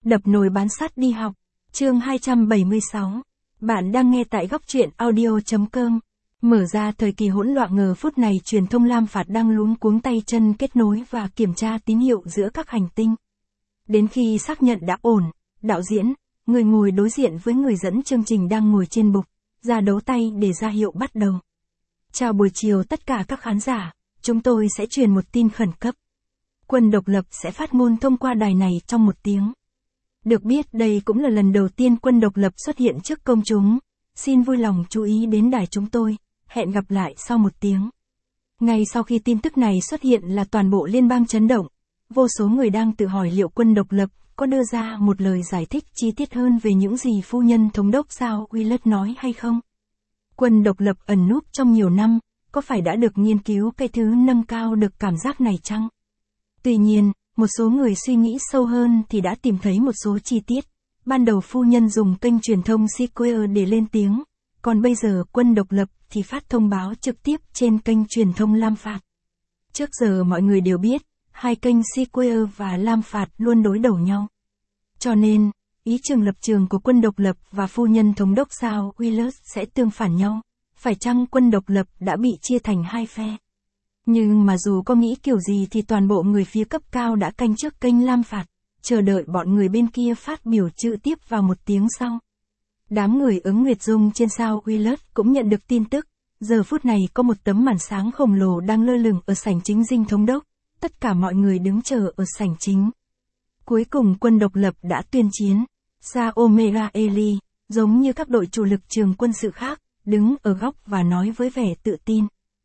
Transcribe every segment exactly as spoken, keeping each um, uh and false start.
Đập nồi bán sắt đi học. Chương hai trăm bảy mươi sáu. Bạn đang nghe tại góc truyện audio chấm com. Mở ra thời kỳ hỗn loạn ngờ phút này truyền thông Lam Phạt đang luống cuống tay chân kết nối và kiểm tra tín hiệu giữa các hành tinh. Đến khi xác nhận đã ổn, đạo diễn, người ngồi đối diện với người dẫn chương trình đang ngồi trên bục, ra đấu tay để ra hiệu bắt đầu. Chào buổi chiều tất cả các khán giả, chúng tôi sẽ truyền một tin khẩn cấp. Quân độc lập sẽ phát ngôn thông qua đài này trong một tiếng. Được biết đây cũng là lần đầu tiên quân độc lập xuất hiện trước công chúng. Xin vui lòng chú ý đến đài chúng tôi. Hẹn gặp lại sau một tiếng. Ngay sau khi tin tức này xuất hiện là toàn bộ liên bang chấn động. Vô số người đang tự hỏi liệu quân độc lập có đưa ra một lời giải thích chi tiết hơn về những gì phu nhân thống đốc Sao Willard nói hay không. Quân độc lập ẩn núp trong nhiều năm, có phải đã được nghiên cứu cái thứ nâng cao được cảm giác này chăng? Tuy nhiên, một số người suy nghĩ sâu hơn thì đã tìm thấy một số chi tiết. Ban đầu phu nhân dùng kênh truyền thông Square để lên tiếng, còn bây giờ quân độc lập thì phát thông báo trực tiếp trên kênh truyền thông Lam Phạt. Trước giờ mọi người đều biết, hai kênh Square và Lam Phạt luôn đối đầu nhau. Cho nên, ý trường lập trường của quân độc lập và phu nhân thống đốc Sao Willard sẽ tương phản nhau. Phải chăng quân độc lập đã bị chia thành hai phe? Nhưng mà dù có nghĩ kiểu gì thì toàn bộ người phía cấp cao đã canh trước kênh Lam Phạt, chờ đợi bọn người bên kia phát biểu trực tiếp vào một tiếng sau. Đám người ứng Nguyệt Dung trên Sao Willard cũng nhận được tin tức, giờ phút này có một tấm màn sáng khổng lồ đang lơ lửng ở sảnh chính dinh thống đốc, tất cả mọi người đứng chờ ở sảnh chính. Cuối cùng quân độc lập đã tuyên chiến, Sa Omega Eli, giống như các đội chủ lực trường quân sự khác, đứng ở góc và nói với vẻ tự tin.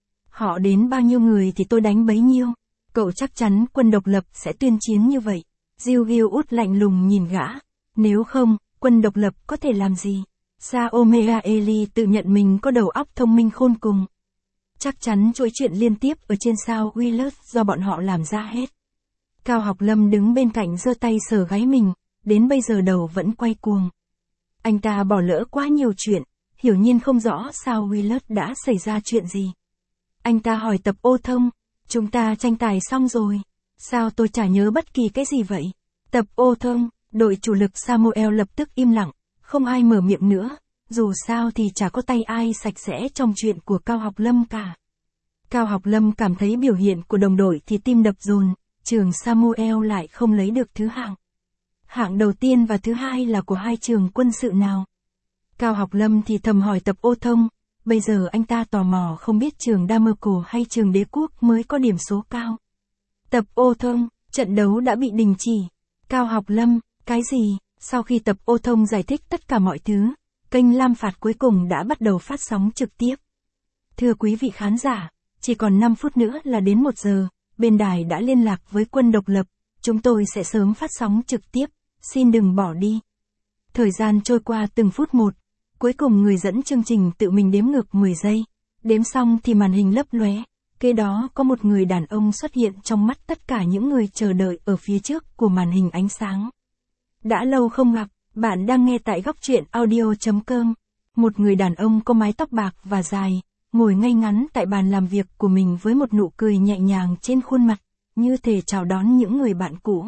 Họ đến bao nhiêu người thì tôi đánh bấy nhiêu. Cậu chắc chắn quân độc lập sẽ tuyên chiến như vậy. Jill Gill lạnh lùng nhìn gã. Nếu không, quân độc lập có thể làm gì? Sa Omega Eli tự nhận mình có đầu óc thông minh khôn cùng. Chắc chắn chuỗi chuyện liên tiếp ở trên Sao Willard do bọn họ làm ra hết. Cao Học Lâm đứng bên cạnh giơ tay sờ gáy mình, đến bây giờ đầu vẫn quay cuồng. Anh ta bỏ lỡ quá nhiều chuyện, hiểu nhiên không rõ Sao Willard đã xảy ra chuyện gì. Anh ta hỏi Tập Ô Thông, chúng ta tranh tài xong rồi, sao tôi chả nhớ bất kỳ cái gì vậy? Tập Ô Thông, đội chủ lực Samuel lập tức im lặng, không ai mở miệng nữa, dù sao thì chả có tay ai sạch sẽ trong chuyện của Cao Học Lâm cả. Cao Học Lâm cảm thấy biểu hiện của đồng đội thì tim đập dồn, trường Samuel lại không lấy được thứ hạng. Hạng đầu tiên và thứ hai là của hai trường quân sự nào? Cao Học Lâm thì thầm hỏi Tập Ô Thông. Bây giờ anh ta tò mò không biết trường Damerco hay trường Đế Quốc mới có điểm số cao. Tập Ô Thông, trận đấu đã bị đình chỉ. Cao Học Lâm, cái gì? Sau khi Tập Ô Thông giải thích tất cả mọi thứ, kênh Lam Phạt cuối cùng đã bắt đầu phát sóng trực tiếp. Thưa quý vị khán giả, chỉ còn năm phút nữa là đến một giờ, bên đài đã liên lạc với quân độc lập, chúng tôi sẽ sớm phát sóng trực tiếp, xin đừng bỏ đi. Thời gian trôi qua từng phút một. Cuối cùng người dẫn chương trình tự mình đếm ngược mười giây, đếm xong thì màn hình lấp lóe, kế đó có một người đàn ông xuất hiện trong mắt tất cả những người chờ đợi ở phía trước của màn hình ánh sáng. Đã lâu không gặp, bạn đang nghe tại góc truyện audio chấm com. Một người đàn ông có mái tóc bạc và dài, ngồi ngay ngắn tại bàn làm việc của mình với một nụ cười nhẹ nhàng trên khuôn mặt, như thể chào đón những người bạn cũ.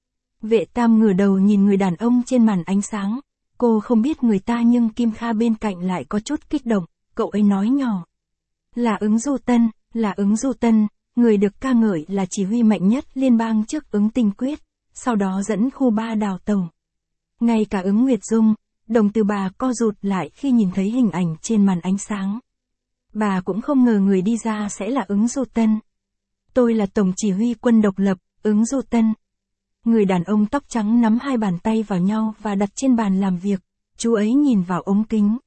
Vệ Tam ngửa đầu nhìn người đàn ông trên màn ánh sáng. Cô không biết người ta nhưng Kim Kha bên cạnh lại có chút kích động, cậu ấy nói nhỏ. Là ứng Du Tân, là ứng Du Tân, người được ca ngợi là chỉ huy mạnh nhất liên bang trước ứng Tinh Quyết, sau đó dẫn khu ba đào tàu. Ngay cả ứng Nguyệt Dung, đồng từ bà co rụt lại khi nhìn thấy hình ảnh trên màn ánh sáng. Bà cũng không ngờ người đi ra sẽ là ứng Du Tân. Tôi là tổng chỉ huy quân độc lập, ứng Du Tân. Người đàn ông tóc trắng nắm hai bàn tay vào nhau và đặt trên bàn làm việc, chú ấy nhìn vào ống kính.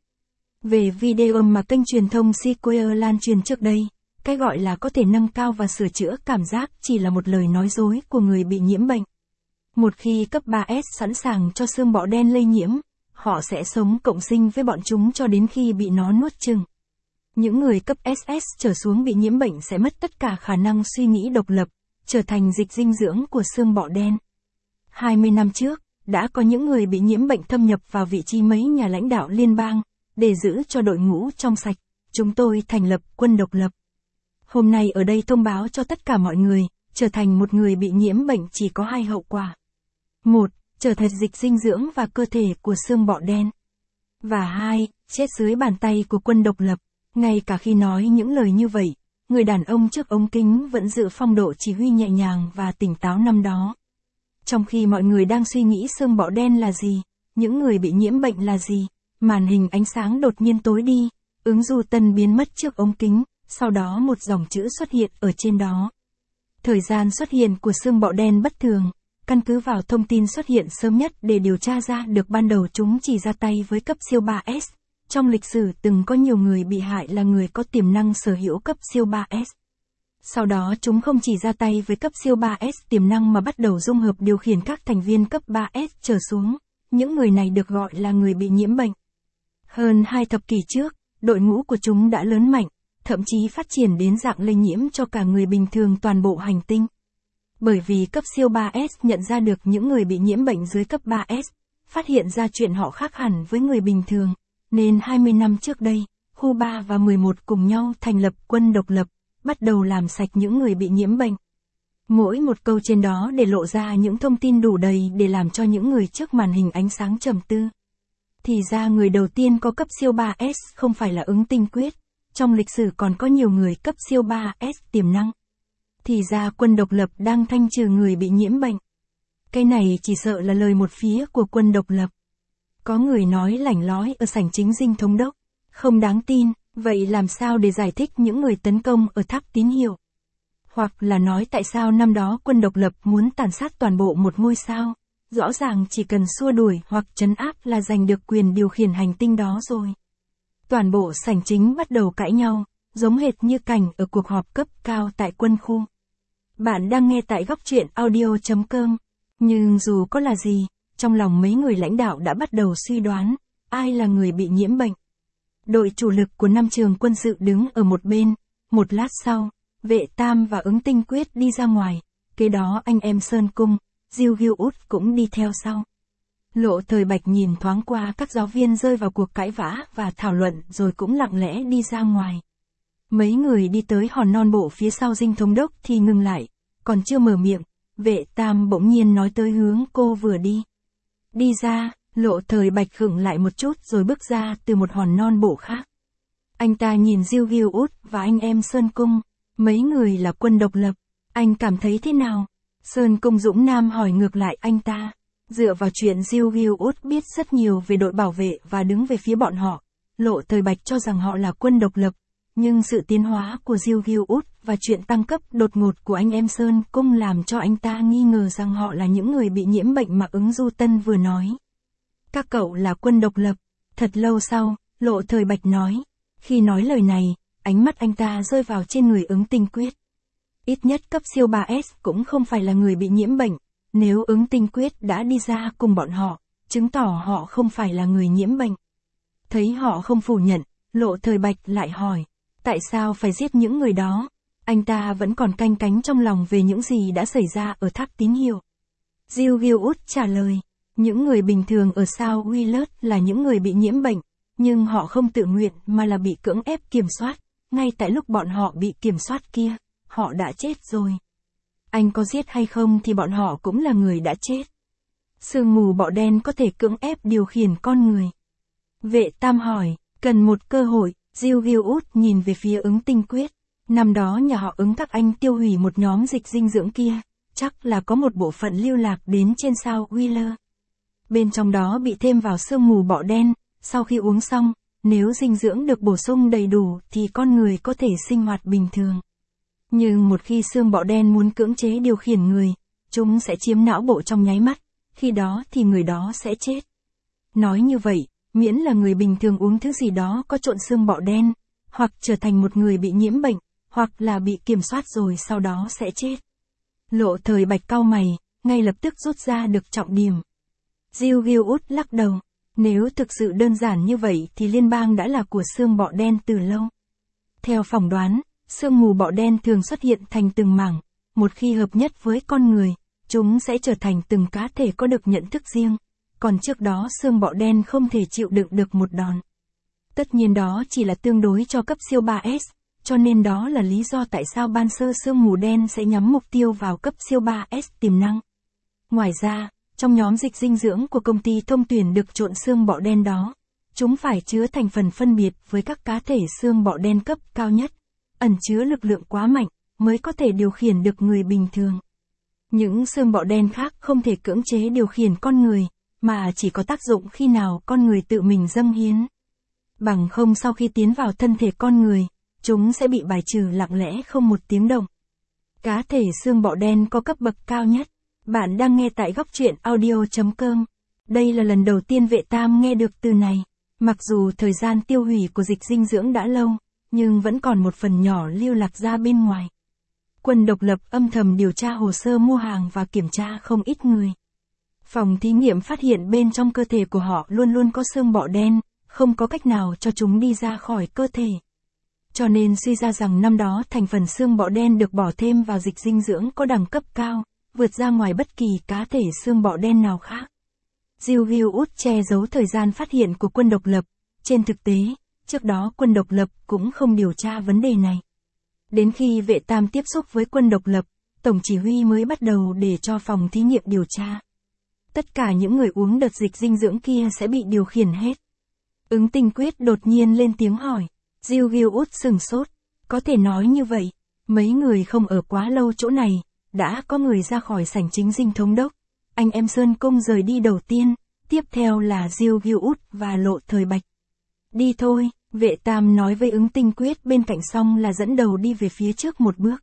Về video mà kênh truyền thông Square lan truyền trước đây, cái gọi là có thể nâng cao và sửa chữa cảm giác chỉ là một lời nói dối của người bị nhiễm bệnh. Một khi cấp ba S sẵn sàng cho xương bọ đen lây nhiễm, họ sẽ sống cộng sinh với bọn chúng cho đến khi bị nó nuốt chửng. Những người cấp ét ét trở xuống bị nhiễm bệnh sẽ mất tất cả khả năng suy nghĩ độc lập, trở thành dịch dinh dưỡng của xương bọ đen. hai mươi năm trước, đã có những người bị nhiễm bệnh thâm nhập vào vị trí mấy nhà lãnh đạo liên bang, để giữ cho đội ngũ trong sạch, chúng tôi thành lập quân độc lập. Hôm nay ở đây thông báo cho tất cả mọi người, trở thành một người bị nhiễm bệnh chỉ có hai hậu quả. Một, trở thành dịch dinh dưỡng và cơ thể của xương bọ đen. Và hai, chết dưới bàn tay của quân độc lập. Ngay cả khi nói những lời như vậy, người đàn ông trước ống kính vẫn giữ phong độ chỉ huy nhẹ nhàng và tỉnh táo năm đó. Trong khi mọi người đang suy nghĩ xương bọ đen là gì, những người bị nhiễm bệnh là gì, màn hình ánh sáng đột nhiên tối đi, ứng Du Tân biến mất trước ống kính, sau đó một dòng chữ xuất hiện ở trên đó. Thời gian xuất hiện của xương bọ đen bất thường, căn cứ vào thông tin xuất hiện sớm nhất để điều tra ra được ban đầu chúng chỉ ra tay với cấp siêu ba S. Trong lịch sử từng có nhiều người bị hại là người có tiềm năng sở hữu cấp siêu ba S. Sau đó chúng không chỉ ra tay với cấp siêu ba S tiềm năng mà bắt đầu dung hợp điều khiển các thành viên cấp ba S trở xuống. Những người này được gọi là người bị nhiễm bệnh. Hơn hai thập kỷ trước, đội ngũ của chúng đã lớn mạnh, thậm chí phát triển đến dạng lây nhiễm cho cả người bình thường toàn bộ hành tinh. Bởi vì cấp siêu ba S nhận ra được những người bị nhiễm bệnh dưới cấp ba S, phát hiện ra chuyện họ khác hẳn với người bình thường, nên hai mươi năm trước đây, khu ba và mười một cùng nhau thành lập quân độc lập, bắt đầu làm sạch những người bị nhiễm bệnh. Mỗi một câu trên đó để lộ ra những thông tin đủ đầy để làm cho những người trước màn hình ánh sáng trầm tư. Thì ra người đầu tiên có cấp siêu ba S không phải là ứng tinh quyết, trong lịch sử còn có nhiều người cấp siêu ba S tiềm năng. Thì ra quân độc lập đang thanh trừ người bị nhiễm bệnh. Cái này chỉ sợ là lời một phía của quân độc lập. Có người nói lảnh lói ở sảnh chính dinh thống đốc, không đáng tin, vậy làm sao để giải thích những người tấn công ở tháp tín hiệu? Hoặc là nói tại sao năm đó quân độc lập muốn tàn sát toàn bộ một ngôi sao? Rõ ràng chỉ cần xua đuổi hoặc trấn áp là giành được quyền điều khiển hành tinh đó rồi. Toàn bộ sảnh chính bắt đầu cãi nhau, giống hệt như cảnh ở cuộc họp cấp cao tại quân khu. Bạn đang nghe tại góc truyện audio chấm com. Nhưng dù có là gì, trong lòng mấy người lãnh đạo đã bắt đầu suy đoán, ai là người bị nhiễm bệnh. Đội chủ lực của năm trường quân sự đứng ở một bên, một lát sau, Vệ Tam và Ứng Tinh Quyết đi ra ngoài, kế đó anh em Sơn Cung, Diêu Ghiêu Út cũng đi theo sau. Lộ Thời Bạch nhìn thoáng qua các giáo viên rơi vào cuộc cãi vã và thảo luận rồi cũng lặng lẽ đi ra ngoài. Mấy người đi tới hòn non bộ phía sau dinh thống đốc thì ngừng lại, còn chưa mở miệng, Vệ Tam bỗng nhiên nói tới hướng cô vừa đi. Đi ra, Lộ Thời Bạch khựng lại một chút rồi bước ra từ một hòn non bộ khác. Anh ta nhìn Diêu Ghiêu Út và anh em Sơn Cung, mấy người là quân độc lập, anh cảm thấy thế nào? Sơn Cung Dũng Nam hỏi ngược lại anh ta. Dựa vào chuyện Diêu Ghiêu Út biết rất nhiều về đội bảo vệ và đứng về phía bọn họ, Lộ Thời Bạch cho rằng họ là quân độc lập, nhưng sự tiến hóa của Diêu Ghiêu Út và chuyện tăng cấp đột ngột của anh em Sơn Cung làm cho anh ta nghi ngờ rằng họ là những người bị nhiễm bệnh mà Ứng Du Tân vừa nói. Các cậu là quân độc lập. Thật lâu sau, Lộ Thời Bạch nói. Khi nói lời này, ánh mắt anh ta rơi vào trên người Ứng Tinh Quyết. Ít nhất cấp siêu ba S cũng không phải là người bị nhiễm bệnh. Nếu Ứng Tinh Quyết đã đi ra cùng bọn họ, chứng tỏ họ không phải là người nhiễm bệnh. Thấy họ không phủ nhận, Lộ Thời Bạch lại hỏi. Tại sao phải giết những người đó? Anh ta vẫn còn canh cánh trong lòng về những gì đã xảy ra ở tháp tín hiệu. Diêu Ghiêu Út trả lời. Những người bình thường ở sao Willard là những người bị nhiễm bệnh, nhưng họ không tự nguyện mà là bị cưỡng ép kiểm soát. Ngay tại lúc bọn họ bị kiểm soát kia, họ đã chết rồi. Anh có giết hay không thì bọn họ cũng là người đã chết. Sương mù bọ đen có thể cưỡng ép điều khiển con người. Vệ Tam hỏi, cần một cơ hội. Diêu Ghiêu Út nhìn về phía Ứng Tinh Quyết. Năm đó nhà họ Ứng các anh tiêu hủy một nhóm dịch dinh dưỡng kia, chắc là có một bộ phận lưu lạc đến trên sao Wheeler. Bên trong đó bị thêm vào sương mù bọ đen, sau khi uống xong, nếu dinh dưỡng được bổ sung đầy đủ thì con người có thể sinh hoạt bình thường. Nhưng một khi xương bọ đen muốn cưỡng chế điều khiển người, chúng sẽ chiếm não bộ trong nháy mắt, khi đó thì người đó sẽ chết. Nói như vậy, miễn là người bình thường uống thứ gì đó có trộn xương bọ đen, hoặc trở thành một người bị nhiễm bệnh, hoặc là bị kiểm soát rồi sau đó sẽ chết. Lộ Thời Bạch cau mày, ngay lập tức rút ra được trọng điểm. Diêu Ghiêu Út lắc đầu. Nếu thực sự đơn giản như vậy thì liên bang đã là của xương bọ đen từ lâu. Theo phỏng đoán, sương mù bọ đen thường xuất hiện thành từng mảng, một khi hợp nhất với con người, chúng sẽ trở thành từng cá thể có được nhận thức riêng, còn trước đó xương bọ đen không thể chịu đựng được một đòn. Tất nhiên đó chỉ là tương đối cho cấp siêu ba S, cho nên đó là lý do tại sao ban sơ sương mù đen sẽ nhắm mục tiêu vào cấp siêu ba S tiềm năng. Ngoài ra, trong nhóm dịch dinh dưỡng của công ty thông tuyển được trộn xương bọ đen đó, chúng phải chứa thành phần phân biệt với các cá thể xương bọ đen cấp cao nhất, ẩn chứa lực lượng quá mạnh, mới có thể điều khiển được người bình thường. Những xương bọ đen khác không thể cưỡng chế điều khiển con người, mà chỉ có tác dụng khi nào con người tự mình dâng hiến. Bằng không sau khi tiến vào thân thể con người, chúng sẽ bị bài trừ lặng lẽ không một tiếng động. Cá thể xương bọ đen có cấp bậc cao nhất. Bạn đang nghe tại góc truyện audio chấm com. Đây là lần đầu tiên Vệ Tam nghe được từ này. Mặc dù thời gian tiêu hủy của dịch dinh dưỡng đã lâu, nhưng vẫn còn một phần nhỏ lưu lạc ra bên ngoài. Quân độc lập âm thầm điều tra hồ sơ mua hàng và kiểm tra không ít người. Phòng thí nghiệm phát hiện bên trong cơ thể của họ luôn luôn có xương bọ đen, không có cách nào cho chúng đi ra khỏi cơ thể. Cho nên suy ra rằng năm đó thành phần xương bọ đen được bỏ thêm vào dịch dinh dưỡng có đẳng cấp cao, vượt ra ngoài bất kỳ cá thể xương bọ đen nào khác. Jill Gilwood che giấu thời gian phát hiện của quân độc lập. Trên thực tế, trước đó quân độc lập cũng không điều tra vấn đề này. Đến khi Vệ Tam tiếp xúc với quân độc lập, Tổng chỉ huy mới bắt đầu để cho phòng thí nghiệm điều tra. Tất cả những người uống đợt dịch dinh dưỡng kia sẽ bị điều khiển hết. Ứng Tinh Quyết đột nhiên lên tiếng hỏi. Jill Gilwood sừng sốt. Có thể nói như vậy, mấy người không ở quá lâu chỗ này, đã có người ra khỏi sảnh chính dinh thống đốc. Anh em Sơn Công rời đi đầu tiên, tiếp theo là Jill Gilwood và Lộ Thời Bạch. Đi thôi, Vệ Tam nói với Ứng Tinh Quyết bên cạnh, xong là dẫn đầu đi về phía trước một bước.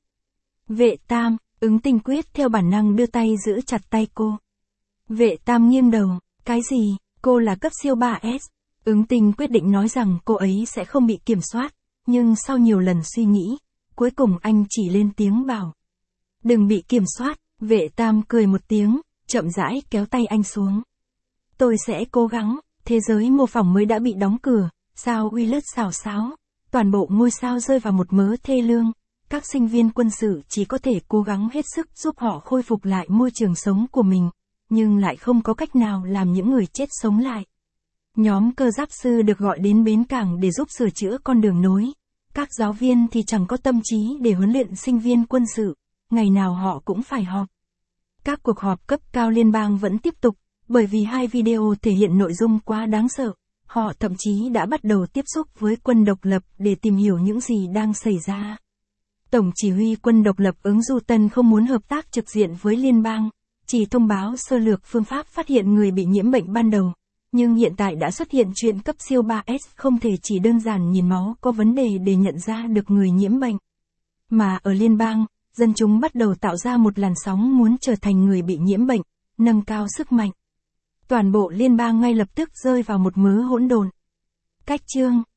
Vệ Tam, Ứng Tinh Quyết theo bản năng đưa tay giữ chặt tay cô. Vệ Tam nghiêng đầu, cái gì, cô là cấp siêu ba S. Ứng Tinh quyết định nói rằng cô ấy sẽ không bị kiểm soát, nhưng sau nhiều lần suy nghĩ, cuối cùng anh chỉ lên tiếng bảo. Đừng bị kiểm soát. Vệ Tam cười một tiếng, chậm rãi kéo tay anh xuống. Tôi sẽ cố gắng. Thế giới mô phỏng mới đã bị đóng cửa, sao Willard xào xáo, toàn bộ ngôi sao rơi vào một mớ thê lương. Các sinh viên quân sự chỉ có thể cố gắng hết sức giúp họ khôi phục lại môi trường sống của mình, nhưng lại không có cách nào làm những người chết sống lại. Nhóm cơ giáp sư được gọi đến bến cảng để giúp sửa chữa con đường nối. Các giáo viên thì chẳng có tâm trí để huấn luyện sinh viên quân sự, ngày nào họ cũng phải họp. Các cuộc họp cấp cao liên bang vẫn tiếp tục, bởi vì hai video thể hiện nội dung quá đáng sợ. Họ thậm chí đã bắt đầu tiếp xúc với quân độc lập để tìm hiểu những gì đang xảy ra. Tổng chỉ huy quân độc lập ứng Du Tân không muốn hợp tác trực diện với liên bang, chỉ thông báo sơ lược phương pháp phát hiện người bị nhiễm bệnh ban đầu. Nhưng hiện tại đã xuất hiện chuyện cấp siêu ba S không thể chỉ đơn giản nhìn máu có vấn đề để nhận ra được người nhiễm bệnh. Mà ở liên bang, dân chúng bắt đầu tạo ra một làn sóng muốn trở thành người bị nhiễm bệnh, nâng cao sức mạnh. Toàn bộ liên bang ngay lập tức rơi vào một mớ hỗn độn. Cách chương